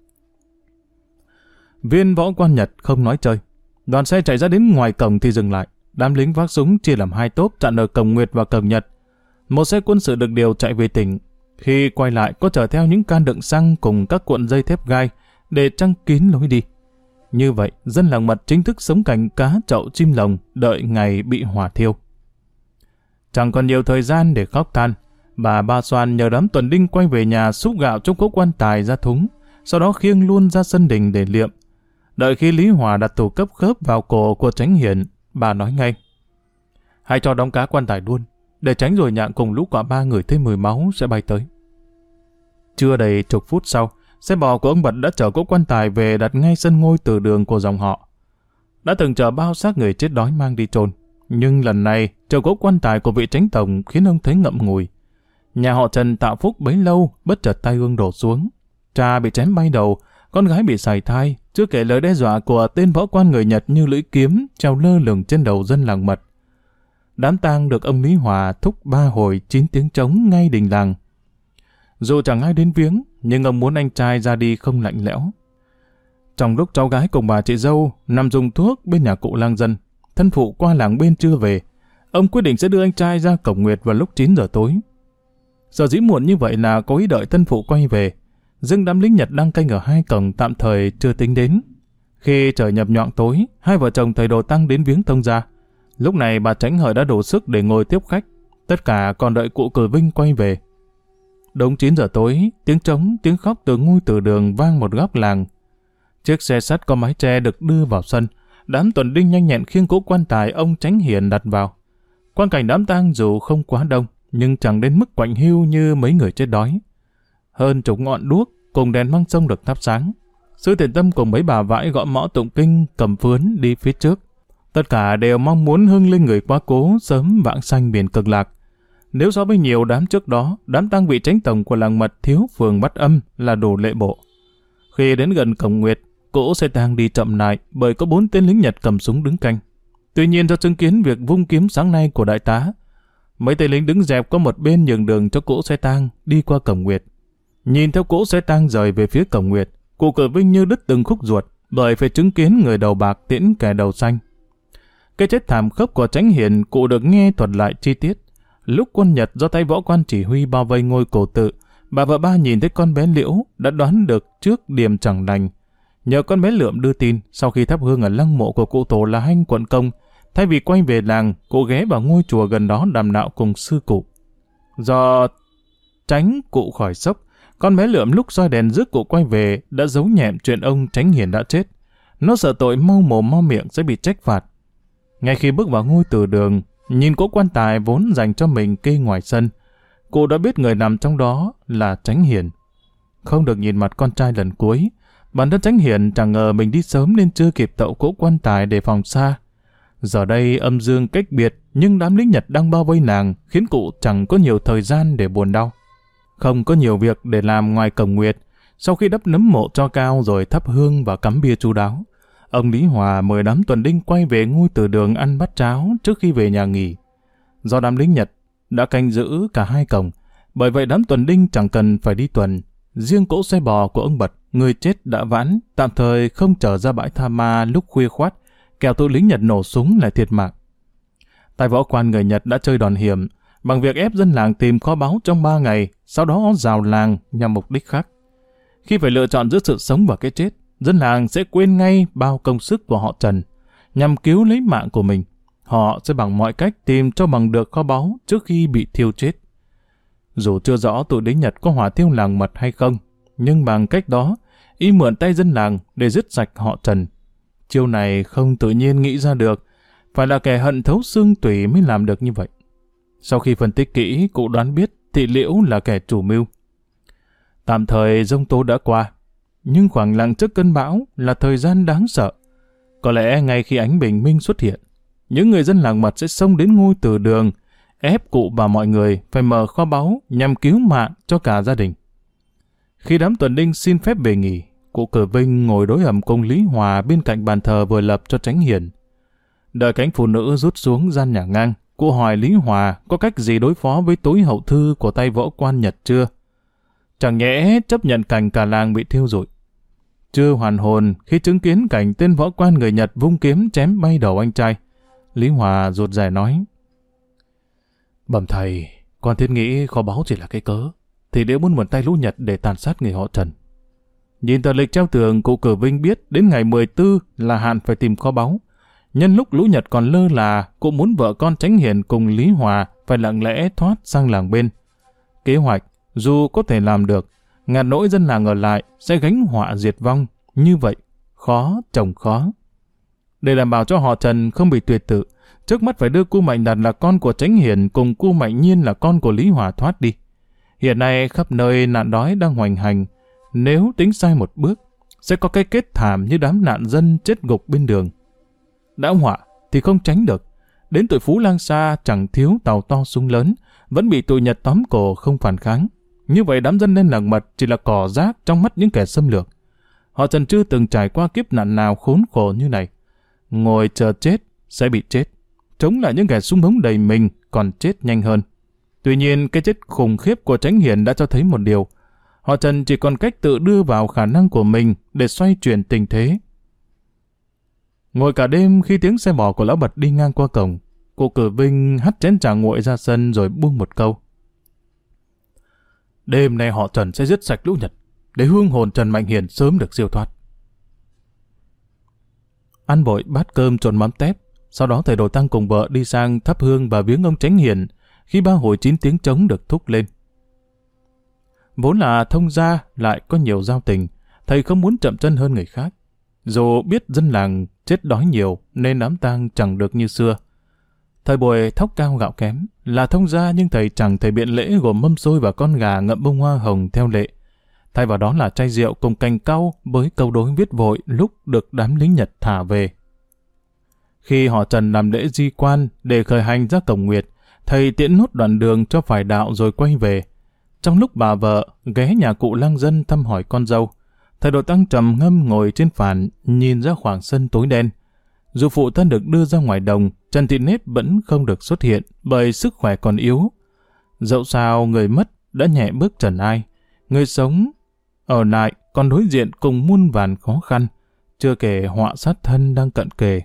Viên võ quan Nhật không nói chơi. Đoàn xe chạy ra đến ngoài cổng thì dừng lại. Đám lính vác súng chia làm hai tốp chặn ở cổng Nguyệt và cổng Nhật. Một xe quân sự được điều chạy về tỉnh. Khi quay lại có chở theo những can đựng xăng cùng các cuộn dây thép gai để trăng kín lối đi. Như vậy, dân làng Mật chính thức sống cảnh cá chậu chim lồng, đợi ngày bị hỏa thiêu. Chẳng còn nhiều thời gian để khóc than. Bà Ba Xoan nhờ đám tuần đinh quay về nhà xúc gạo trong cỗ quan tài ra thúng, sau đó khiêng luôn ra sân đình để liệm. Đợi khi Lý Hòa đặt tù cấp khớp vào cổ của Chánh Hiền, bà nói ngay: hãy cho đóng cá quan tài luôn, để tránh rồi nhạn cùng lũ quả ba người thấy mùi máu sẽ bay tới. Chưa đầy chục phút sau, xe bò của ông Bật đã chở cỗ quan tài về đặt ngay sân ngôi từ đường của dòng họ. Đã từng chở bao xác người chết đói mang đi chôn, nhưng lần này chở cỗ quan tài của vị Chánh Tổng khiến ông thấy ngậm ngùi. Nhà họ Trần tạo phúc bấy lâu bất chợt tai ương đổ xuống. Cha bị chém bay đầu, con gái bị sảy thai, chưa kể lời đe dọa của tên võ quan người Nhật như lưỡi kiếm treo lơ lửng trên đầu dân làng Mật. Đám tang được ông Lý Hòa thúc 3 hồi 9 tiếng trống ngay đình làng. Dù chẳng ai đến viếng, nhưng ông muốn anh trai ra đi không lạnh lẽo. Trong lúc cháu gái cùng bà chị dâu nằm dùng thuốc bên nhà cụ lang dân, thân phụ qua làng bên chưa về, ông quyết định sẽ đưa anh trai ra cổng Nguyệt vào lúc 9 giờ tối. Sở dĩ muộn như vậy là có ý đợi thân phụ quay về, nhưng đám lính Nhật đang canh ở hai cổng tạm thời chưa tính đến. Khi trời nhập nhoạng tối, hai vợ chồng thầy đồ tăng đến viếng tông gia. Lúc này bà Chánh Hợi đã đủ sức để ngồi tiếp khách, tất cả còn đợi cụ Cử Vinh quay về. Đúng 9 giờ tối, tiếng trống, tiếng khóc từ ngôi từ đường vang một góc làng. Chiếc xe sắt có mái che được đưa vào sân, đám tuần đinh nhanh nhẹn khiêng cỗ quan tài ông Chánh Hiền đặt vào. Quan cảnh đám tang dù không quá đông, nhưng chẳng đến mức quạnh hiu như mấy người chết đói. Hơn chục ngọn đuốc cùng đèn măng sông được thắp sáng. Sư Tiền Tâm cùng mấy bà vãi gõ mõ tụng kinh cầm phướn đi phía trước. Tất cả đều mong muốn hưng linh người quá cố sớm vãng sanh miền Cực Lạc. Nếu so với nhiều đám trước đó, đám tang vị Chánh Tổng của làng Mật thiếu phường Bắt Âm là đủ lệ bộ. Khi đến gần cổng Nguyệt, cỗ xe tang đi chậm lại bởi có 4 tên lính Nhật cầm súng đứng canh. Tuy nhiên do chứng kiến việc vung kiếm sáng nay của đại tá, mấy tên lính đứng dẹp có một bên nhường đường cho cỗ xe tang đi qua cổng Nguyệt. Nhìn theo cỗ xe tang rời về phía cổng Nguyệt, cụ Cử Vinh như đứt từng khúc ruột bởi phải chứng kiến người đầu bạc tiễn kẻ đầu xanh. Cái chết thảm khốc của Chánh Hiền cụ được nghe thuật lại chi tiết. Lúc quân Nhật do tay võ quan chỉ huy bao vây ngôi cổ tự, bà vợ ba nhìn thấy con bé Liễu đã đoán được trước điểm chẳng lành. Nhờ con bé Lượm đưa tin, sau khi thắp hương ở lăng mộ của cụ tổ là Hanh quận Công, thay vì quay về làng, cụ ghé vào ngôi chùa gần đó đàm đạo cùng sư cụ. Do tránh cụ khỏi sốc, con bé Lượm lúc soi đèn rước cụ quay về đã giấu nhẹm chuyện ông Chánh Hiền đã chết. Nó sợ tội mau mồm mau miệng sẽ bị trách phạt. Ngay khi bước vào ngôi từ đường, nhìn cỗ quan tài vốn dành cho mình kê ngoài sân, cụ đã biết người nằm trong đó là Chánh Hiền. Không được nhìn mặt con trai lần cuối, bản thân Chánh Hiền chẳng ngờ mình đi sớm nên chưa kịp tậu cỗ quan tài để phòng xa. Giờ đây âm dương cách biệt, nhưng đám lính Nhật đang bao vây làng khiến cụ chẳng có nhiều thời gian để buồn đau. Không có nhiều việc để làm ngoài cổng Nguyệt. Sau khi đắp nấm mộ cho cao rồi thắp hương và cắm bia chu đáo, ông Lý Hòa mời đám tuần đinh quay về ngôi từ đường ăn bát cháo trước khi về nhà nghỉ. Do đám lính Nhật đã canh giữ cả hai cổng, bởi vậy đám tuần đinh chẳng cần phải đi tuần. Riêng cỗ xe bò của ông Bật, người chết đã vãn, tạm thời không chở ra bãi Tha Ma lúc khuya khoắt, kẻo tụi lính Nhật nổ súng lại thiệt mạng. Tay võ quan người Nhật đã chơi đòn hiểm bằng việc ép dân làng tìm kho báu trong 3 ngày, sau đó rào làng nhằm mục đích khác. Khi phải lựa chọn giữa sự sống và cái chết, dân làng sẽ quên ngay bao công sức của họ Trần. Nhằm cứu lấy mạng của mình, họ sẽ bằng mọi cách tìm cho bằng được kho báu trước khi bị thiêu chết. Dù chưa rõ tụi lính Nhật có hỏa thiêu làng Mật hay không, nhưng bằng cách đó, y mượn tay dân làng để dứt sạch họ Trần. Chiêu này không tự nhiên nghĩ ra được, phải là kẻ hận thấu xương tủy mới làm được như vậy. Sau khi phân tích kỹ, cụ đoán biết Thị Liễu là kẻ chủ mưu. Tạm thời giông tố đã qua, nhưng khoảng lặng trước cơn bão là thời gian đáng sợ. Có lẽ ngay khi ánh bình minh xuất hiện, những người dân làng Mật sẽ xông đến ngôi từ đường, ép cụ và mọi người phải mở kho báu nhằm cứu mạng cho cả gia đình. Khi đám tuần đinh xin phép về nghỉ, cụ Cử Vinh ngồi đối ẩm cùng Lý Hòa bên cạnh bàn thờ vừa lập cho Chánh Hiền. Đợi cánh phụ nữ rút xuống gian nhà ngang, cụ hỏi Lý Hòa có cách gì đối phó với tối hậu thư của tay võ quan Nhật chưa? Chẳng nhẽ chấp nhận cảnh cả làng bị thiêu rụi. Chưa hoàn hồn khi chứng kiến cảnh tên võ quan người Nhật vung kiếm chém bay đầu anh trai, Lý Hòa rụt rè nói: Bẩm thầy, con thiết nghĩ kho báu chỉ là cái cớ, thì Liễu muốn mượn tay lũ Nhật để tàn sát người họ Trần. Nhìn tờ lịch treo tường, cụ Cử Vinh biết đến ngày 14 là hạn phải tìm kho báu. Nhân lúc lũ Nhật còn lơ là, cụ muốn vợ con Chánh Hiền cùng Lý Hòa phải lặng lẽ thoát sang làng bên. Kế hoạch, dù có thể làm được, ngàn nỗi dân làng ở lại sẽ gánh họa diệt vong. Như vậy, khó chồng khó. Để đảm bảo cho họ Trần không bị tuyệt tự, trước mắt phải đưa cu Mạnh Đạt là con của Chánh Hiền cùng cu Mạnh Nhiên là con của Lý Hòa thoát đi. Hiện nay khắp nơi nạn đói đang hoành hành. Nếu tính sai một bước, sẽ có cái kết thảm như đám nạn dân chết gục bên đường. Đã họa thì không tránh được. Đến tụi Phú Lang Sa chẳng thiếu tàu to súng lớn, vẫn bị tụi Nhật tóm cổ không phản kháng. Như vậy đám dân lên làng Mật chỉ là cỏ rác trong mắt những kẻ xâm lược. Họ Trần chưa từng trải qua kiếp nạn nào khốn khổ như này. Ngồi chờ chết sẽ bị chết. Chống lại những kẻ súng ống đầy mình còn chết nhanh hơn. Tuy nhiên cái chết khủng khiếp của Chánh Hiền đã cho thấy một điều. Họ Trần chỉ còn cách tự đưa vào khả năng của mình để xoay chuyển tình thế. Ngồi cả đêm khi tiếng xe bò của lão Bật đi ngang qua cổng, cụ Cử Vinh hắt chén trà nguội ra sân rồi buông một câu: Đêm nay họ Trần sẽ giết sạch lũ Nhật, để hương hồn Trần Mạnh Hiền sớm được siêu thoát. Ăn vội bát cơm trộn mắm tép, sau đó thầy Đồ Tăng cùng vợ đi sang thắp hương và viếng ông Chánh Hiền. Khi ba hồi 9 tiếng trống được thúc lên. Vốn là thông gia lại có nhiều giao tình, thầy không muốn chậm chân hơn người khác. Dù biết dân làng chết đói nhiều nên đám tang chẳng được như xưa. Thời buổi thóc cao gạo kém, là thông gia nhưng thầy chẳng thể biện lễ gồm mâm xôi và con gà ngậm bông hoa hồng theo lệ. Thay vào đó là chai rượu cùng cành cau với câu đối viết vội lúc được đám lính Nhật thả về. Khi họ Trần làm lễ di quan để khởi hành ra Cổng Nguyệt, thầy tiễn nốt đoạn đường cho phải đạo rồi quay về. Trong lúc bà vợ ghé nhà cụ lang dân thăm hỏi con dâu, thầy Đồ Tăng trầm ngâm ngồi trên phản nhìn ra khoảng sân tối đen. Dù phụ thân được đưa ra ngoài đồng, Trần Thị Nếp vẫn không được xuất hiện bởi sức khỏe còn yếu. Dẫu sao người mất đã nhẹ bước trần ai, người sống ở lại còn đối diện cùng muôn vàn khó khăn, chưa kể họa sát thân đang cận kề.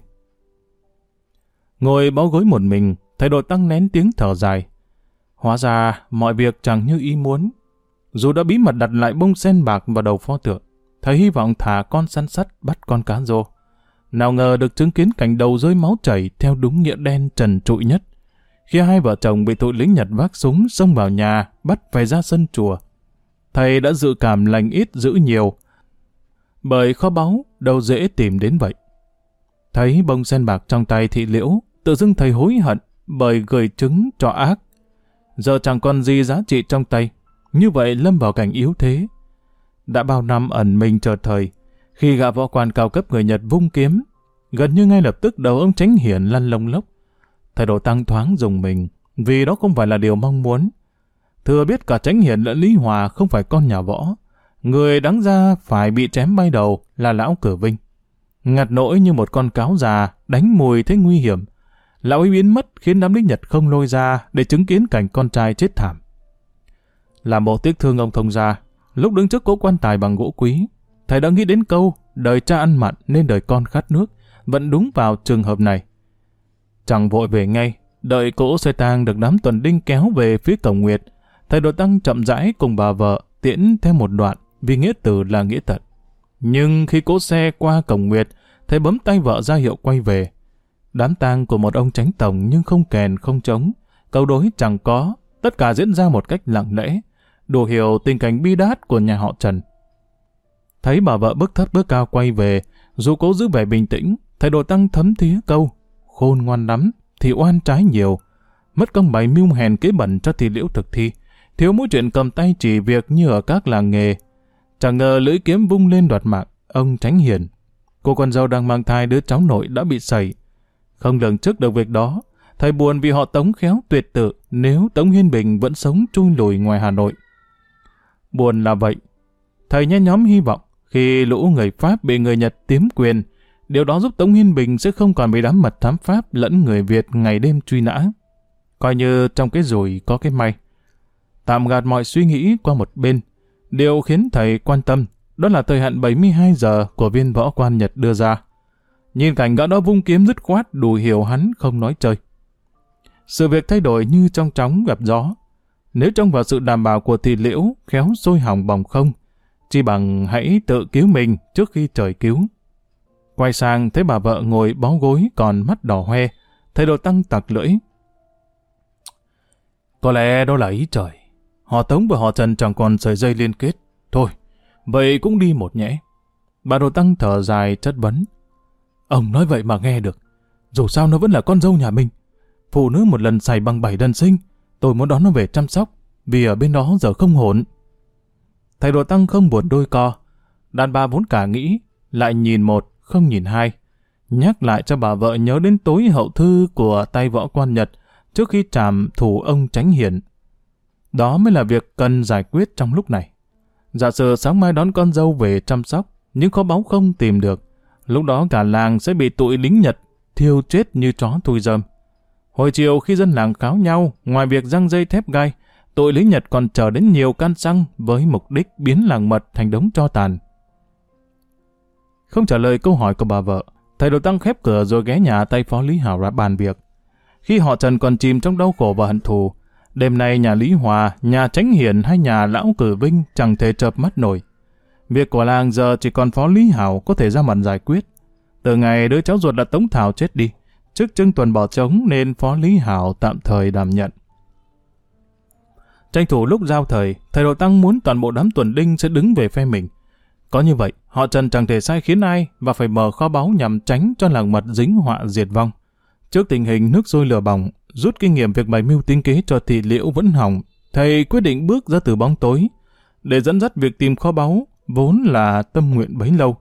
Ngồi bó gối một mình, thầy Đồ Tăng nén tiếng thở dài. Hóa ra mọi việc chẳng như ý muốn. Dù đã bí mật đặt lại bông sen bạc vào đầu pho tượng, thầy hy vọng thả con săn sắt bắt con cá rô. Nào ngờ được chứng kiến cảnh đầu rơi máu chảy theo đúng nghĩa đen trần trụi nhất. Khi hai vợ chồng bị tụi lính Nhật vác súng xông vào nhà, bắt phải ra sân chùa. Thầy đã dự cảm lành ít dữ nhiều, bởi kho báu đâu dễ tìm đến vậy. Thấy bông sen bạc trong tay Thị Liễu, tự dưng thầy hối hận bởi gửi trứng cho ác. Giờ chẳng còn gì giá trị trong tay, như vậy lâm vào cảnh yếu thế. Đã bao năm ẩn mình chờ thời, khi gã võ quan cao cấp người Nhật vung kiếm, gần như ngay lập tức đầu ông Chánh Hiền lăn lông lốc. Thầy Đồ Tăng thoáng dùng mình, vì đó không phải là điều mong muốn. Thừa biết cả Chánh Hiền lẫn Lý Hòa không phải con nhà võ, người đáng ra phải bị chém bay đầu là lão Cử Vinh. Ngặt nỗi như một con cáo già đánh mùi thấy nguy hiểm, lão ấy biến mất khiến đám lính Nhật không lôi ra để chứng kiến cảnh con trai chết thảm. Làm bộ tiếc thương ông thông gia, lúc đứng trước cỗ quan tài bằng gỗ quý, thầy đã nghĩ đến câu đời cha ăn mặn nên đời con khát nước, vẫn đúng vào trường hợp này. Chẳng vội về ngay, đợi cỗ xe tang được đám tuần đinh kéo về phía Cổng Nguyệt, thầy Đồ Tăng chậm rãi cùng bà vợ tiễn theo một đoạn, vì nghĩa tử là nghĩa tận. Nhưng khi cỗ xe qua Cổng Nguyệt, thầy bấm tay vợ ra hiệu quay về. Đám tang của một ông chánh tổng nhưng không kèn không trống, câu đối chẳng có, tất cả diễn ra một cách lặng lẽ, đủ hiểu tình cảnh bi đát của nhà họ Trần. Thấy bà vợ bước thấp bước cao quay về, dù cố giữ vẻ bình tĩnh, thầy Đồ Tăng thấm thía câu: khôn ngoan lắm thì oan trái nhiều, mất công bày mưu hèn kế bẩn cho thì Liễu thực thi, thiếu mỗi chuyện cầm tay chỉ việc như ở các làng nghề. Chẳng ngờ lưỡi kiếm vung lên đoạt mạng ông Chánh Hiền. Cô con dâu đang mang thai đứa cháu nội đã bị sẩy. Không lường trước được việc đó, thầy buồn vì họ Tống khéo tuyệt tự nếu Tống Hiên Bình vẫn sống chui lùi ngoài Hà Nội. Buồn là vậy, thầy nhen nhóm hy vọng khi lũ người Pháp bị người Nhật tiếm quyền, điều đó giúp Tống Hiên Bình sẽ không còn bị đám mật thám Pháp lẫn người Việt ngày đêm truy nã. Coi như trong cái rủi có cái may. Tạm gạt mọi suy nghĩ qua một bên, điều khiến thầy quan tâm đó là thời hạn 72 giờ của viên võ quan Nhật đưa ra. Nhìn cảnh gã đó vung kiếm dứt khoát đủ hiểu hắn không nói chơi. Sự việc thay đổi như trong chóng gặp gió. Nếu trông vào sự đảm bảo của thì Liễu khéo sôi hỏng bỏng không, chi bằng hãy tự cứu mình trước khi trời cứu. Quay sang thấy bà vợ ngồi bó gối còn mắt đỏ hoe, thầy Đồ Tăng tặc lưỡi. Có lẽ đó là ý trời. Họ Tống và họ Trần chẳng còn sợi dây liên kết. Thôi, vậy cũng đi một nhẽ. Bà Đồ Tăng thở dài chất vấn. Ông nói vậy mà nghe được. Dù sao nó vẫn là con dâu nhà mình. Phụ nữ một lần xài bằng 7 lần sinh. Tôi muốn đón nó về chăm sóc, vì ở bên đó giờ không ổn. Thầy Đồ Tăng không buồn đôi co. Đàn bà vốn cả nghĩ, lại nhìn một, không nhìn hai. Nhắc lại cho bà vợ nhớ đến tối hậu thư của tay võ quan Nhật trước khi trảm thủ ông Chánh Hiền. Đó mới là việc cần giải quyết trong lúc này. Giả sử sáng mai đón con dâu về chăm sóc, nhưng kho báu không tìm được, lúc đó cả làng sẽ bị tụi lính Nhật thiêu chết như chó thui rơm. Hồi chiều khi dân làng kháo nhau, ngoài việc giăng dây thép gai, tụi lính Nhật còn chờ đến nhiều can xăng với mục đích biến làng Mật thành đống tro tàn. Không trả lời câu hỏi của bà vợ, thầy Đồ Tăng khép cửa rồi ghé nhà tay phó Lý Hảo ra bàn việc. Khi họ Trần còn chìm trong đau khổ và hận thù, đêm nay nhà Lý Hòa, nhà Chánh Hiền hay nhà Lão Cử Vinh chẳng thể chợp mắt nổi. Việc của làng giờ chỉ còn phó Lý Hảo có thể ra mặt giải quyết. Từ ngày đứa cháu ruột là Tống Thảo chết đi, trước Trưng Tuần bỏ trống nên phó Lý Hảo tạm thời đảm nhận. Tranh thủ lúc giao thời, thầy Đồ Tăng muốn toàn bộ đám tuần đinh sẽ đứng về phe mình. Có như vậy, họ Trần chẳng thể sai khiến ai và phải mở kho báu nhằm tránh cho làng Mật dính họa diệt vong. Trước tình hình nước sôi lửa bỏng, rút kinh nghiệm việc bày mưu tính kế cho thị Liễu vẫn hỏng, thầy quyết định bước ra từ bóng tối để dẫn dắt việc tìm kho báu vốn là tâm nguyện bấy lâu.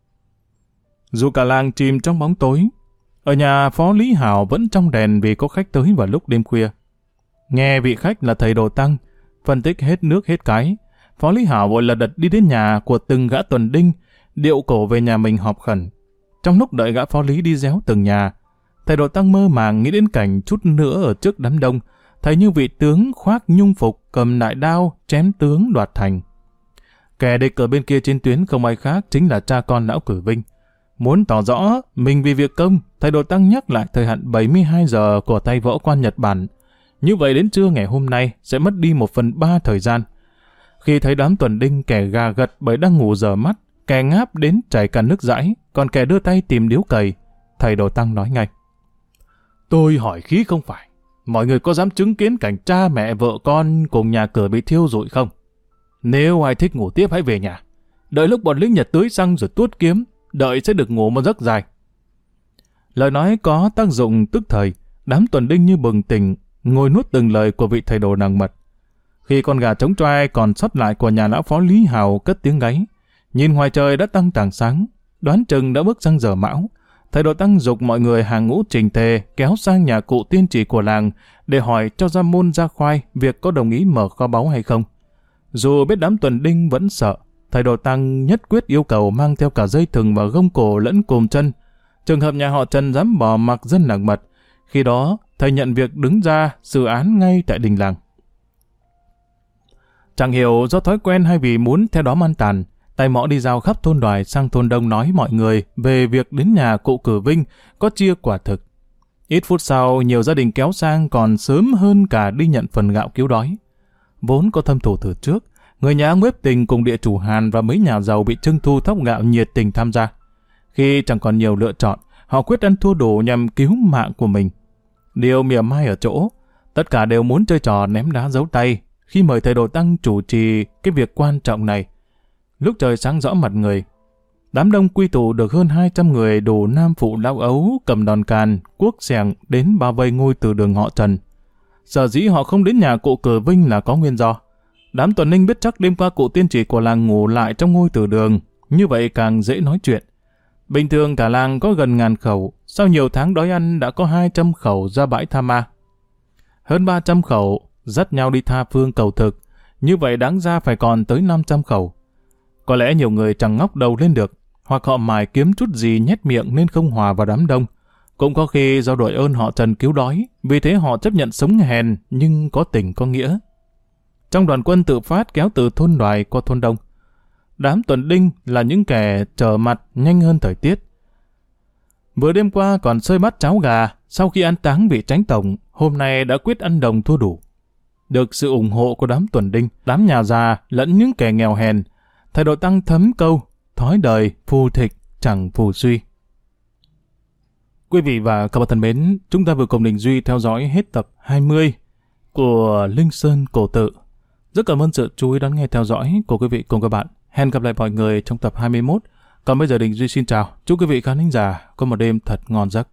Dù cả làng chìm trong bóng tối, ở nhà phó Lý Hảo vẫn trong đèn vì có khách tới vào lúc đêm khuya. Nghe vị khách là thầy Đồ Tăng phân tích hết nước hết cái, phó Lý Hảo vội lật đật đi đến nhà của từng gã tuần đinh, điệu cổ về nhà mình họp khẩn. Trong lúc đợi gã phó Lý đi réo từng nhà, thầy Đồ Tăng mơ màng nghĩ đến cảnh chút nữa ở trước đám đông, thấy như vị tướng khoác nhung phục cầm đại đao chém tướng đoạt thành. Kẻ địch ở bên kia trên tuyến không ai khác chính là cha con Lão Cử Vinh. Muốn tỏ rõ mình vì việc công, thầy Đồ Tăng nhắc lại thời hạn 72 giờ của tay võ quan Nhật Bản. Như vậy đến trưa ngày hôm nay sẽ mất đi 1/3 thời gian. Khi thấy đám tuần đinh kẻ gà gật bởi đang ngủ dở mắt, kẻ ngáp đến chảy cả nước dãi, còn kẻ đưa tay tìm điếu cày, thầy Đồ Tăng nói ngay. Tôi hỏi khí không phải, mọi người có dám chứng kiến cảnh cha mẹ vợ con cùng nhà cửa bị thiêu rụi không? Nếu ai thích ngủ tiếp hãy về nhà, đợi lúc bọn lính Nhật tưới xăng rồi tuốt kiếm, đợi sẽ được ngủ một giấc dài. Lời nói có tác dụng tức thời, đám tuần đinh như bừng tỉnh, ngồi nuốt từng lời của vị thầy đồ nàng mật. Khi con gà trống choai còn sót lại của nhà lão phó Lý Hào cất tiếng gáy, nhìn ngoài trời đã tăng tảng sáng, đoán chừng đã bước sang giờ mão. Thầy Đồ Tăng giục mọi người hàng ngũ trình tề kéo sang nhà cụ tiên trì của làng để hỏi cho ra môn ra khoai việc có đồng ý mở kho báu hay không. Dù biết đám tuần đinh vẫn sợ, thầy Đồ Tăng nhất quyết yêu cầu mang theo cả dây thừng và gông cổ lẫn cùm chân. Trường hợp nhà họ Trần dám bỏ mặc dân làng Mật, khi đó thầy nhận việc đứng ra xử án ngay tại đình làng. Chẳng hiểu do thói quen hay vì muốn theo đó man tàn, tay mõ đi giao khắp thôn Đoài sang thôn Đông nói mọi người về việc đến nhà cụ Cử Vinh có chia quả thực. Ít phút sau, nhiều gia đình kéo sang còn sớm hơn cả đi nhận phần gạo cứu đói. Vốn có thâm thù từ trước, người nhà ông Bếp Tình cùng địa chủ Hàn và mấy nhà giàu bị trưng thu thóc gạo nhiệt tình tham gia. Khi chẳng còn nhiều lựa chọn, họ quyết ăn thua đủ nhằm cứu mạng của mình. Điều mỉa mai ở chỗ, tất cả đều muốn chơi trò ném đá giấu tay khi mời thầy Đồ Tăng chủ trì cái việc quan trọng này. lúc trời sáng rõ mặt người. Đám đông quy tụ được hơn 200 người đủ nam phụ lão ấu cầm đòn càn, cuốc xẻng đến bao vây ngôi từ đường họ Trần. Sở dĩ họ không đến nhà cụ Cử Vinh là có nguyên do. Đám tuần ninh biết chắc đêm qua cụ tiên chỉ của làng ngủ lại trong ngôi từ đường, như vậy càng dễ nói chuyện. Bình thường cả làng có gần 1000 khẩu, sau nhiều tháng đói ăn đã có 200 khẩu ra bãi tha ma. Hơn 300 khẩu dắt nhau đi tha phương cầu thực, như vậy đáng ra phải còn tới 500 khẩu. Có lẽ nhiều người chẳng ngóc đầu lên được, hoặc họ mải kiếm chút gì nhét miệng nên không hòa vào đám đông. Cũng có khi do đội ơn họ Trần cứu đói, vì thế họ chấp nhận sống hèn nhưng có tình có nghĩa. Trong đoàn quân tự phát kéo từ thôn Đoài qua thôn Đông, đám tuần đinh là những kẻ trở mặt nhanh hơn thời tiết. Vừa đêm qua còn xơi bát cháo gà, sau khi ăn táng vị Chánh Tổng, hôm nay đã quyết ăn đồng thua đủ. Được sự ủng hộ của đám tuần đinh, đám nhà già lẫn những kẻ nghèo hèn, thầy đội Tăng thấm câu, thói đời phù thịch chẳng phù suy. Quý vị và các bạn thân mến, chúng ta vừa cùng Đình Duy theo dõi hết tập 20 của Linh Sơn Cổ Tự. Rất cảm ơn sự chú ý đón nghe theo dõi của quý vị cùng các bạn. Hẹn gặp lại mọi người trong tập 21. Còn bây giờ Đình Duy xin chào. Chúc quý vị khán thính giả có một đêm thật ngon giấc.